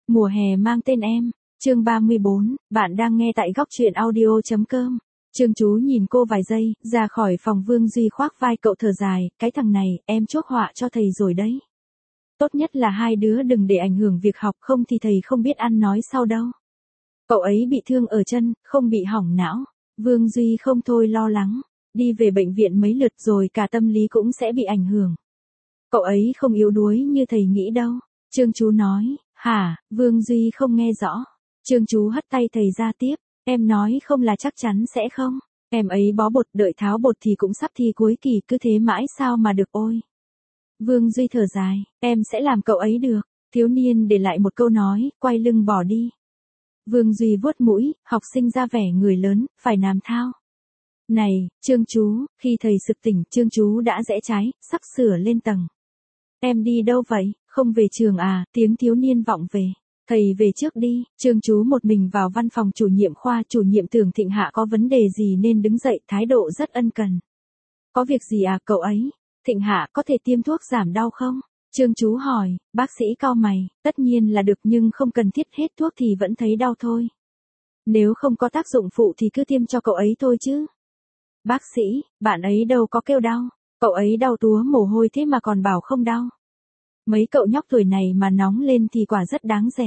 Mùa hè mang tên em. Chương 34, bạn đang nghe tại góc truyện audio.com. Trương Chú nhìn cô vài giây, ra khỏi phòng. Vương Duy khoác vai cậu thở dài, cái thằng này, em chuốc họa cho thầy rồi đấy. Tốt nhất là hai đứa đừng để ảnh hưởng việc học, không thì thầy không biết ăn nói sau đâu. Cậu ấy bị thương ở chân, không bị hỏng não. Vương Duy không thôi lo lắng. Đi về bệnh viện mấy lượt rồi cả tâm lý cũng sẽ bị ảnh hưởng. Cậu ấy không yếu đuối như thầy nghĩ đâu. Trương Chú nói. Hả? Vương Duy không nghe rõ. Trương Chú hất tay thầy ra tiếp. Em nói không là chắc chắn sẽ không. Em ấy bó bột, đợi tháo bột thì cũng sắp thi cuối kỳ, cứ thế mãi sao mà được ôi. Vương Duy thở dài. Em sẽ làm cậu ấy được. Thiếu niên để lại một câu nói, quay lưng bỏ đi. Vương Duy vuốt mũi, học sinh ra vẻ người lớn, phải làm thao. Này, Trương Chú, khi thầy sực tỉnh, Trương Chú đã rẽ trái, sắp sửa lên tầng. Em đi đâu vậy? Không về trường à? Tiếng thiếu niên vọng về. Thầy về trước đi. Trương Chú một mình vào văn phòng chủ nhiệm khoa. Chủ nhiệm tưởng Thịnh Hạ có vấn đề gì nên đứng dậy, thái độ rất ân cần. Có việc gì à cậu ấy? Thịnh Hạ có thể tiêm thuốc giảm đau không? Trương Chú hỏi. Bác sĩ cau mày. Tất nhiên là được nhưng không cần thiết, hết thuốc thì vẫn thấy đau thôi. Nếu không có tác dụng phụ thì cứ tiêm cho cậu ấy thôi chứ. Bác sĩ, bạn ấy đâu có kêu đau. Cậu ấy đau túa mồ hôi thế mà còn bảo không đau. Mấy cậu nhóc tuổi này mà nóng lên thì quả rất đáng rẻ.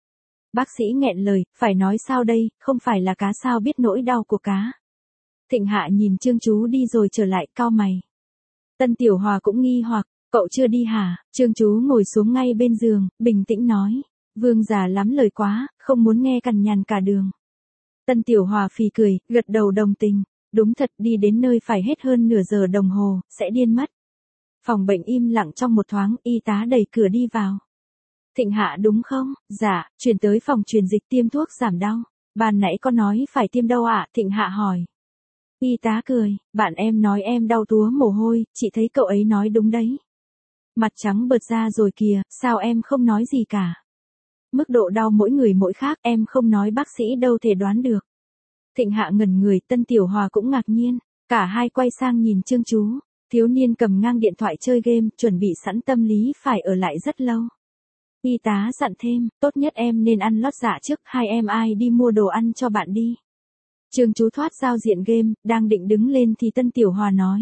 Bác sĩ nghẹn lời, phải nói sao đây, không phải là cá sao biết nỗi đau của cá. Thịnh Hạ nhìn Trương Chú đi rồi trở lại, cau mày. Tân Tiểu Hòa cũng nghi hoặc, cậu chưa đi hả? Trương Chú ngồi xuống ngay bên giường, bình tĩnh nói. Vương già lắm lời quá, không muốn nghe cằn nhằn cả đường. Tân Tiểu Hòa phì cười, gật đầu đồng tình. Đúng thật, đi đến nơi phải hết hơn nửa giờ đồng hồ, sẽ điên mất. Phòng bệnh im lặng trong một thoáng, y tá đẩy cửa đi vào. Thịnh Hạ đúng không? Dạ, chuyển tới phòng truyền dịch tiêm thuốc giảm đau. Ban nãy có nói phải tiêm đâu ạ? Thịnh Hạ hỏi. Y tá cười, bạn em nói em đau túa mồ hôi, chị thấy cậu ấy nói đúng đấy. Mặt trắng bợt ra rồi kìa, sao em không nói gì cả? Mức độ đau mỗi người mỗi khác, em không nói bác sĩ đâu thể đoán được. Thịnh Hạ ngẩn người, Tân Tiểu Hòa cũng ngạc nhiên. Cả hai quay sang nhìn Trương Chú. Thiếu niên cầm ngang điện thoại chơi game, chuẩn bị sẵn tâm lý phải ở lại rất lâu. Y tá dặn thêm, tốt nhất em nên ăn lót dạ trước, hai em ai đi mua đồ ăn cho bạn đi. Trương Chú thoát giao diện game, đang định đứng lên thì Tân Tiểu Hòa nói.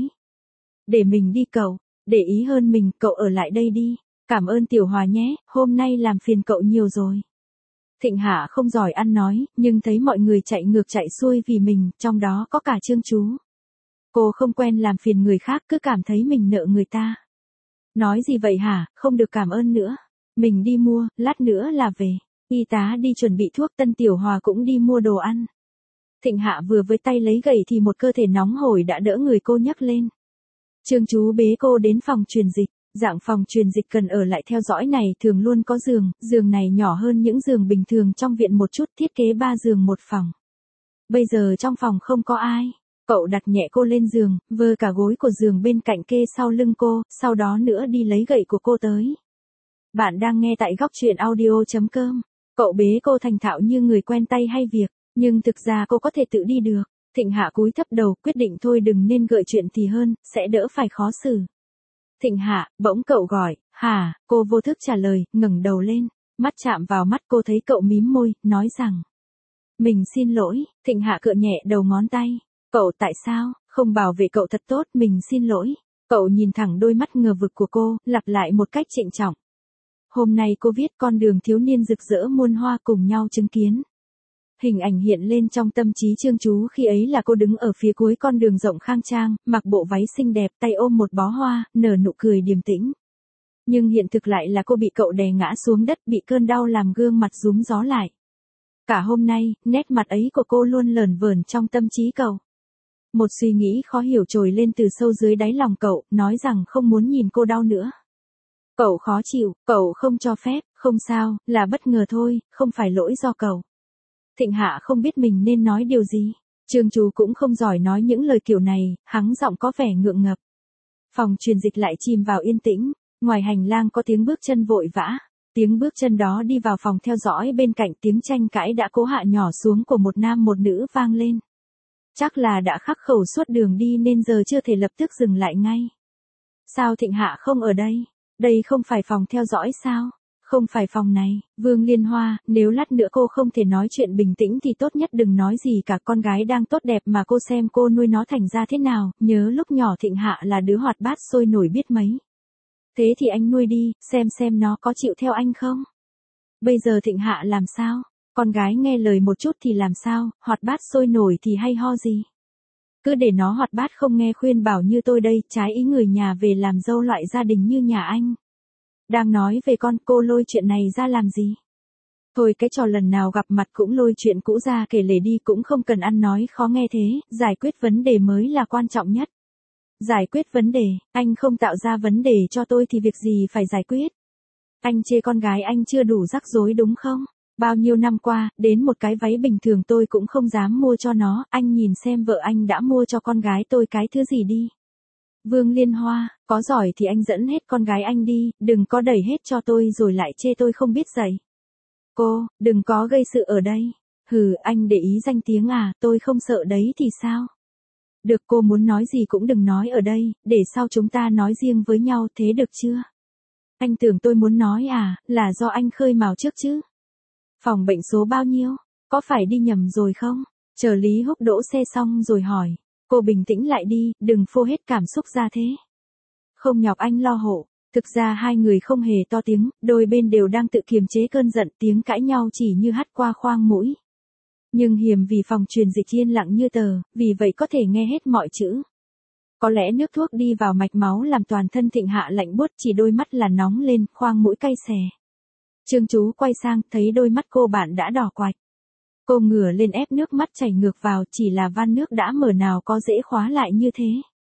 Để mình đi cậu, để ý hơn mình, cậu ở lại đây đi. Cảm ơn Tiểu Hòa nhé, hôm nay làm phiền cậu nhiều rồi. Thịnh Hạ không giỏi ăn nói, nhưng thấy mọi người chạy ngược chạy xuôi vì mình, trong đó có cả Trương Chú. Cô không quen làm phiền người khác, cứ cảm thấy mình nợ người ta. Nói gì vậy hả, không được cảm ơn nữa. Mình đi mua, lát nữa là về. Y tá đi chuẩn bị thuốc, Tân Tiểu Hòa cũng đi mua đồ ăn. Thịnh Hạ vừa với tay lấy gậy thì một cơ thể nóng hổi đã đỡ người cô nhấc lên. Trương Chú bế cô đến phòng truyền dịch. Dạng phòng truyền dịch cần ở lại theo dõi này thường luôn có giường, giường này nhỏ hơn những giường bình thường trong viện một chút, thiết kế 3 giường một phòng. Bây giờ trong phòng không có ai. Cậu đặt nhẹ cô lên giường, vơ cả gối của giường bên cạnh kê sau lưng cô, sau đó nữa đi lấy gậy của cô tới. Bạn đang nghe tại góc truyện audio.com. Cậu bế cô thành thạo như người quen tay hay việc, nhưng thực ra cô có thể tự đi được. Thịnh Hạ cúi thấp đầu, quyết định thôi đừng nên gợi chuyện thì hơn, sẽ đỡ phải khó xử. Thịnh Hạ, bỗng cậu gọi, hả? Cô vô thức trả lời, ngẩng đầu lên, mắt chạm vào mắt cô thấy cậu mím môi, nói rằng. Mình xin lỗi. Thịnh Hạ cựa nhẹ đầu ngón tay. Cậu tại sao, không bảo vệ cậu thật tốt, mình xin lỗi. Cậu nhìn thẳng đôi mắt ngờ vực của cô, lặp lại một cách trịnh trọng. Hôm nay cô viết con đường thiếu niên rực rỡ muôn hoa cùng nhau chứng kiến. Hình ảnh hiện lên trong tâm trí Trương Chú khi ấy là cô đứng ở phía cuối con đường rộng khang trang, mặc bộ váy xinh đẹp, tay ôm một bó hoa, nở nụ cười điềm tĩnh. Nhưng hiện thực lại là cô bị cậu đè ngã xuống đất, bị cơn đau làm gương mặt rúm gió lại. Cả hôm nay, nét mặt ấy của cô luôn lởn vởn trong tâm trí cậu. Một suy nghĩ khó hiểu trồi lên từ sâu dưới đáy lòng cậu, nói rằng không muốn nhìn cô đau nữa. Cậu khó chịu, cậu không cho phép, không sao, là bất ngờ thôi, không phải lỗi do cậu. Thịnh Hạ không biết mình nên nói điều gì. Trương Chú cũng không giỏi nói những lời kiểu này, hắng giọng có vẻ ngượng ngập. Phòng truyền dịch lại chìm vào yên tĩnh, ngoài hành lang có tiếng bước chân vội vã. Tiếng bước chân đó đi vào phòng theo dõi, bên cạnh tiếng tranh cãi đã cố hạ nhỏ xuống của một nam một nữ vang lên. Chắc là đã khắc khẩu suốt đường đi nên giờ chưa thể lập tức dừng lại ngay. Sao Thịnh Hạ không ở đây? Đây không phải phòng theo dõi sao? Không phải phòng này, Vương Liên Hoa, nếu lát nữa cô không thể nói chuyện bình tĩnh thì tốt nhất đừng nói gì cả, con gái đang tốt đẹp mà cô xem cô nuôi nó thành ra thế nào, nhớ lúc nhỏ Thịnh Hạ là đứa hoạt bát sôi nổi biết mấy. Thế thì anh nuôi đi, xem nó có chịu theo anh không? Bây giờ Thịnh Hạ làm sao? Con gái nghe lời một chút thì làm sao, hoạt bát sôi nổi thì hay ho gì? Cứ để nó hoạt bát không nghe khuyên bảo như tôi đây, trái ý người nhà về làm dâu loại gia đình như nhà anh. Đang nói về con, cô lôi chuyện này ra làm gì? Thôi cái trò lần nào gặp mặt cũng lôi chuyện cũ ra kể lể đi, cũng không cần ăn nói khó nghe thế, giải quyết vấn đề mới là quan trọng nhất. Giải quyết vấn đề, anh không tạo ra vấn đề cho tôi thì việc gì phải giải quyết? Anh chê con gái anh chưa đủ rắc rối đúng không? Bao nhiêu năm qua, đến một cái váy bình thường tôi cũng không dám mua cho nó, anh nhìn xem vợ anh đã mua cho con gái tôi cái thứ gì đi. Vương Liên Hoa, có giỏi thì anh dẫn hết con gái anh đi, đừng có đẩy hết cho tôi rồi lại chê tôi không biết dạy. Cô, đừng có gây sự ở đây. Hừ, anh để ý danh tiếng à, tôi không sợ đấy thì sao? Được, cô muốn nói gì cũng đừng nói ở đây, để sau chúng ta nói riêng với nhau, thế được chưa? Anh tưởng tôi muốn nói à, là do anh khơi mào trước chứ? Phòng bệnh số bao nhiêu? Có phải đi nhầm rồi không? Chờ Lý Húc đỗ xe xong rồi hỏi. Cô bình tĩnh lại đi, đừng phô hết cảm xúc ra thế. Không nhọc anh lo hộ. Thực ra hai người không hề to tiếng, đôi bên đều đang tự kiềm chế cơn giận, tiếng cãi nhau chỉ như hắt qua khoang mũi. Nhưng hiềm vì phòng truyền dịch yên lặng như tờ, vì vậy có thể nghe hết mọi chữ. Có lẽ nước thuốc đi vào mạch máu làm toàn thân Thịnh Hạ lạnh buốt, chỉ đôi mắt là nóng lên, khoang mũi cay xè. Trương Chú quay sang, thấy đôi mắt cô bạn đã đỏ quạch. Cô ngửa lên ép nước mắt chảy ngược vào, chỉ là van nước đã mở nào có dễ khóa lại như thế.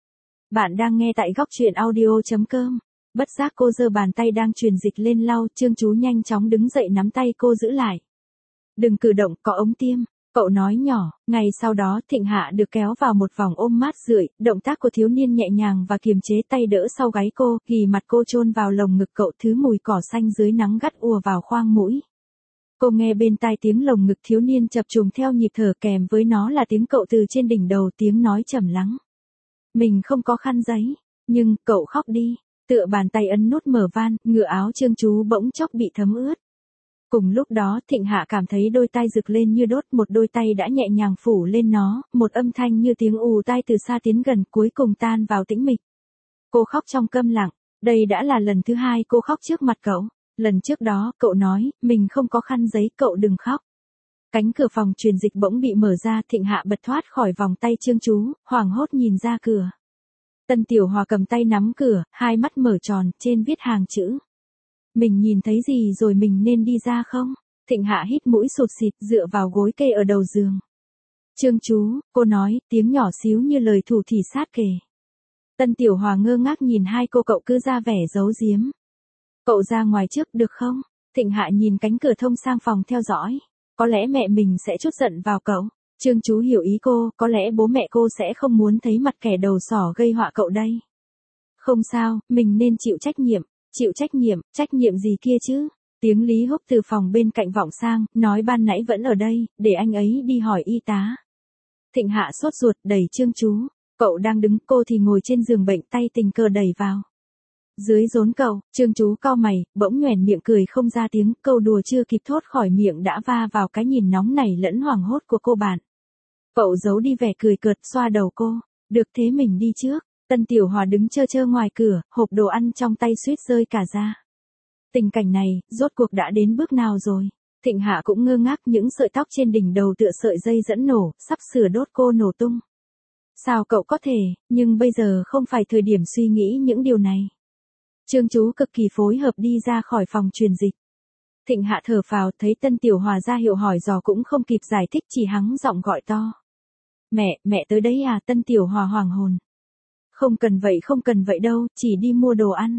Bạn đang nghe tại góc truyện audio.com. Bất giác cô giơ bàn tay đang truyền dịch lên lau, Trương Chú nhanh chóng đứng dậy nắm tay cô giữ lại. Đừng cử động, có ống tiêm. Cậu nói nhỏ, ngày sau đó Thịnh Hạ được kéo vào một vòng ôm mát rượi, động tác của thiếu niên nhẹ nhàng và kiềm chế, tay đỡ sau gáy cô, ghì mặt cô chôn vào lồng ngực cậu, thứ mùi cỏ xanh dưới nắng gắt ùa vào khoang mũi. Cô nghe bên tai tiếng lồng ngực thiếu niên chập trùng theo nhịp thở, kèm với nó là tiếng cậu từ trên đỉnh đầu, tiếng nói trầm lắng. Mình không có khăn giấy, nhưng cậu khóc đi. Tựa bàn tay ấn nút mở van, ngựa áo Trương Chú bỗng chốc bị thấm ướt. Cùng lúc đó Thịnh Hạ cảm thấy đôi tai rực lên như đốt, một đôi tay đã nhẹ nhàng phủ lên nó, một âm thanh như tiếng ù tai từ xa tiến gần, cuối cùng tan vào tĩnh mịch. Cô khóc trong câm lặng, đây đã là lần thứ hai cô khóc trước mặt cậu. Lần trước đó, cậu nói, mình không có khăn giấy, cậu đừng khóc. Cánh cửa phòng truyền dịch bỗng bị mở ra, Thịnh Hạ bật thoát khỏi vòng tay Trương Chú, hoảng hốt nhìn ra cửa. Tân Tiểu Hòa cầm tay nắm cửa, hai mắt mở tròn, trên viết hàng chữ. Mình nhìn thấy gì rồi, mình nên đi ra không? Thịnh Hạ hít mũi sụt sịt, dựa vào gối kê ở đầu giường. Trương Chú, cô nói, tiếng nhỏ xíu như lời thủ thỉ sát kề. Tân Tiểu Hòa ngơ ngác nhìn hai cô, cậu cứ ra vẻ giấu giếm. Cậu ra ngoài trước được không? Thịnh Hạ nhìn cánh cửa thông sang phòng theo dõi. Có lẽ mẹ mình sẽ trút giận vào cậu. Trương Chú hiểu ý cô, có lẽ bố mẹ cô sẽ không muốn thấy mặt kẻ đầu sỏ gây họa cậu đây. Không sao, mình nên chịu trách nhiệm. Chịu trách nhiệm gì kia chứ? Tiếng Lý Húc từ phòng bên cạnh vọng sang, nói ban nãy vẫn ở đây, để anh ấy đi hỏi y tá. Thịnh Hạ sốt ruột đẩy Trương Chú. Cậu đang đứng, cô thì ngồi trên giường bệnh, tay tình cờ đẩy vào. Dưới rốn cậu, Trương Chú cau mày, bỗng nhoẻn miệng cười không ra tiếng, câu đùa chưa kịp thốt khỏi miệng đã va vào cái nhìn nóng nảy lẫn hoảng hốt của cô bạn. Cậu giấu đi vẻ cười cợt, xoa đầu cô. Được thế mình đi trước. Tân Tiểu Hòa đứng chơ chơ ngoài cửa, hộp đồ ăn trong tay suýt rơi cả ra. Tình cảnh này, rốt cuộc đã đến bước nào rồi? Thịnh Hạ cũng ngơ ngác, những sợi tóc trên đỉnh đầu tựa sợi dây dẫn nổ, sắp sửa đốt cô nổ tung. Sao cậu có thể, nhưng bây giờ không phải thời điểm suy nghĩ những điều này. Trương Chú cực kỳ phối hợp đi ra khỏi phòng truyền dịch. Thịnh Hạ thở phào, thấy Tân Tiểu Hòa ra hiệu hỏi dò cũng không kịp giải thích, chỉ hắng giọng gọi to. Mẹ tới đấy à? Tân Tiểu Hòa hoảng hồn. Không cần vậy đâu, chỉ đi mua đồ ăn.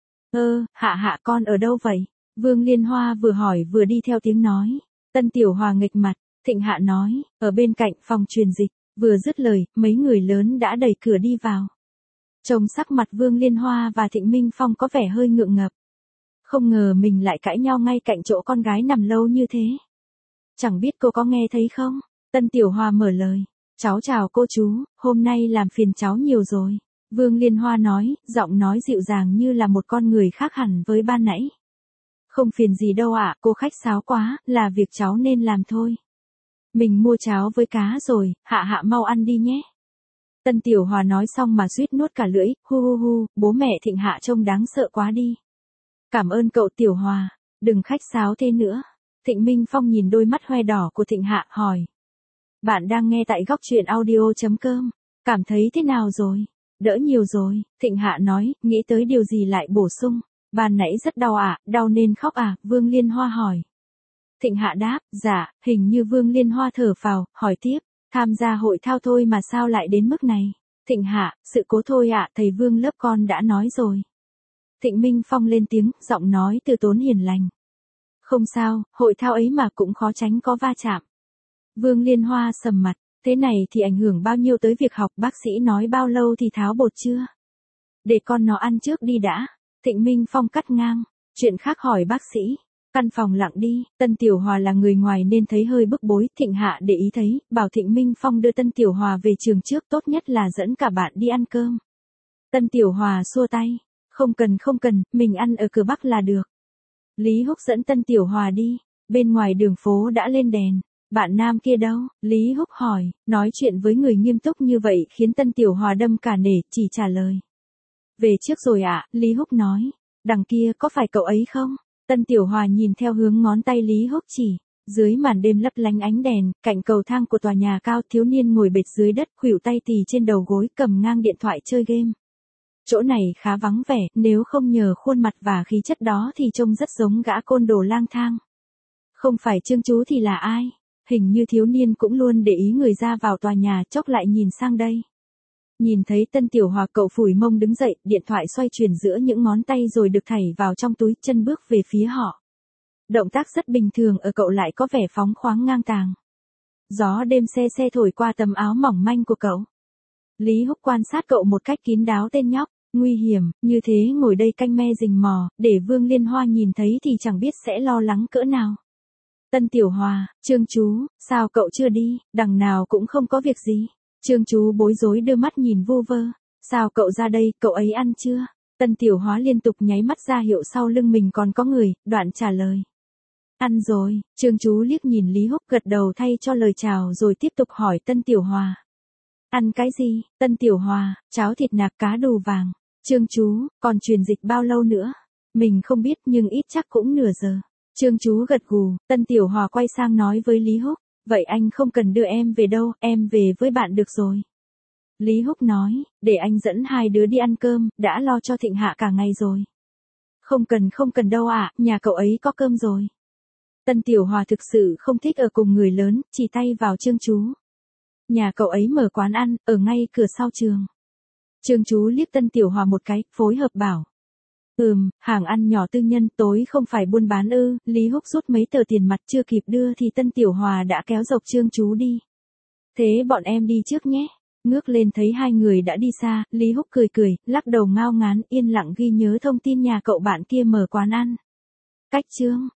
Hạ con ở đâu vậy? Vương Liên Hoa vừa hỏi vừa đi theo tiếng nói. Tân Tiểu Hòa nghịch mặt, Thịnh Hạ nói, ở bên cạnh phòng truyền dịch. Vừa dứt lời, mấy người lớn đã đẩy cửa đi vào. Trông sắc mặt Vương Liên Hoa và Thịnh Minh Phong có vẻ hơi ngượng ngập. Không ngờ mình lại cãi nhau ngay cạnh chỗ con gái nằm lâu như thế. Chẳng biết cô có nghe thấy không? Tân Tiểu Hòa mở lời. Cháu chào cô chú, hôm nay làm phiền cháu nhiều rồi. Vương Liên Hoa nói, giọng nói dịu dàng như là một con người khác hẳn với ban nãy. Không phiền gì đâu ạ, cô khách sáo quá, là việc cháu nên làm thôi. Mình mua cháo với cá rồi, Hạ Hạ mau ăn đi nhé. Tân Tiểu Hòa nói xong mà suýt nuốt cả lưỡi, hu hu hu, bố mẹ Thịnh Hạ trông đáng sợ quá đi. Cảm ơn cậu Tiểu Hòa, đừng khách sáo thế nữa. Thịnh Minh Phong nhìn đôi mắt hoe đỏ của Thịnh Hạ, hỏi. Bạn đang nghe tại góc truyện audio.com, cảm thấy thế nào rồi? Đỡ nhiều rồi, Thịnh Hạ nói, nghĩ tới điều gì lại bổ sung. Ban nãy rất đau à, đau nên khóc à, Vương Liên Hoa hỏi. Thịnh Hạ đáp, dạ, hình như Vương Liên Hoa thở phào, hỏi tiếp, tham gia hội thao thôi mà sao lại đến mức này? Thịnh Hạ, sự cố thôi ạ, thầy Vương lớp con đã nói rồi. Thịnh Minh Phong lên tiếng, giọng nói từ tốn hiền lành. Không sao, hội thao ấy mà cũng khó tránh có va chạm. Vương Liên Hoa sầm mặt, thế này thì ảnh hưởng bao nhiêu tới việc học, bác sĩ nói bao lâu thì tháo bột chưa? Để con nó ăn trước đi đã. Thịnh Minh Phong cắt ngang, chuyện khác hỏi bác sĩ. Căn phòng lặng đi, Tân Tiểu Hòa là người ngoài nên thấy hơi bức bối, Thịnh Hạ để ý thấy, bảo Thịnh Minh Phong đưa Tân Tiểu Hòa về trường trước, tốt nhất là dẫn cả bạn đi ăn cơm. Tân Tiểu Hòa xua tay, không cần, mình ăn ở cửa Bắc là được. Lý Húc dẫn Tân Tiểu Hòa đi, bên ngoài đường phố đã lên đèn. Bạn nam kia đâu? Lý Húc hỏi, nói chuyện với người nghiêm túc như vậy khiến Tân Tiểu Hòa đâm cả nể, chỉ trả lời. Về trước rồi ạ, Lý Húc nói. Đằng kia có phải cậu ấy không? Tân Tiểu Hòa nhìn theo hướng ngón tay Lý Húc chỉ. Dưới màn đêm lấp lánh ánh đèn, cạnh cầu thang của tòa nhà cao, thiếu niên ngồi bệt dưới đất, khuỷu tay tì trên đầu gối, cầm ngang điện thoại chơi game. Chỗ này khá vắng vẻ, nếu không nhờ khuôn mặt và khí chất đó thì trông rất giống gã côn đồ lang thang. Không phải Trương Chú thì là ai? Hình như thiếu niên cũng luôn để ý người ra vào tòa nhà, chốc lại nhìn sang đây. Nhìn thấy Tân Tiểu Hòa, cậu phủi mông đứng dậy, điện thoại xoay chuyển giữa những ngón tay rồi được thảy vào trong túi, chân bước về phía họ. Động tác rất bình thường ở cậu lại có vẻ phóng khoáng ngang tàng. Gió đêm se thổi qua tấm áo mỏng manh của cậu. Lý Húc quan sát cậu một cách kín đáo, tên nhóc, nguy hiểm, như thế ngồi đây canh me rình mò, để Vương Liên Hoa nhìn thấy thì chẳng biết sẽ lo lắng cỡ nào. Tân Tiểu Hòa, Trương Chú, sao cậu chưa đi, đằng nào cũng không có việc gì. Trương Chú bối rối đưa mắt nhìn vu vơ. Sao cậu ra đây, cậu ấy ăn chưa? Tân Tiểu Hóa liên tục nháy mắt ra hiệu sau lưng mình còn có người, đoạn trả lời. Ăn rồi, Trương Chú liếc nhìn Lý Húc gật đầu thay cho lời chào rồi tiếp tục hỏi Tân Tiểu Hòa. Ăn cái gì? Tân Tiểu Hòa, cháo thịt nạc cá đù vàng. Trương Chú, còn truyền dịch bao lâu nữa? Mình không biết nhưng ít chắc cũng nửa giờ. Trương Chú gật gù, Tân Tiểu Hòa quay sang nói với Lý Húc. Vậy anh không cần đưa em về đâu, em về với bạn được rồi. Lý Húc nói, để anh dẫn hai đứa đi ăn cơm, đã lo cho Thịnh Hạ cả ngày rồi. Không cần đâu ạ, nhà cậu ấy có cơm rồi. Tân Tiểu Hòa thực sự không thích ở cùng người lớn, chỉ tay vào Trương Chú. Nhà cậu ấy mở quán ăn, ở ngay cửa sau trường. Trương Chú liếc Tân Tiểu Hòa một cái, phối hợp bảo. Hàng ăn nhỏ tư nhân, tối không phải buôn bán ư? Lý Húc rút mấy tờ tiền mặt chưa kịp đưa thì Tân Tiểu Hòa đã kéo dọc Trương Chú đi. Thế bọn em đi trước nhé. Ngước lên thấy hai người đã đi xa, Lý Húc cười, lắc đầu ngao ngán, yên lặng ghi nhớ thông tin nhà cậu bạn kia mở quán ăn. Cách chương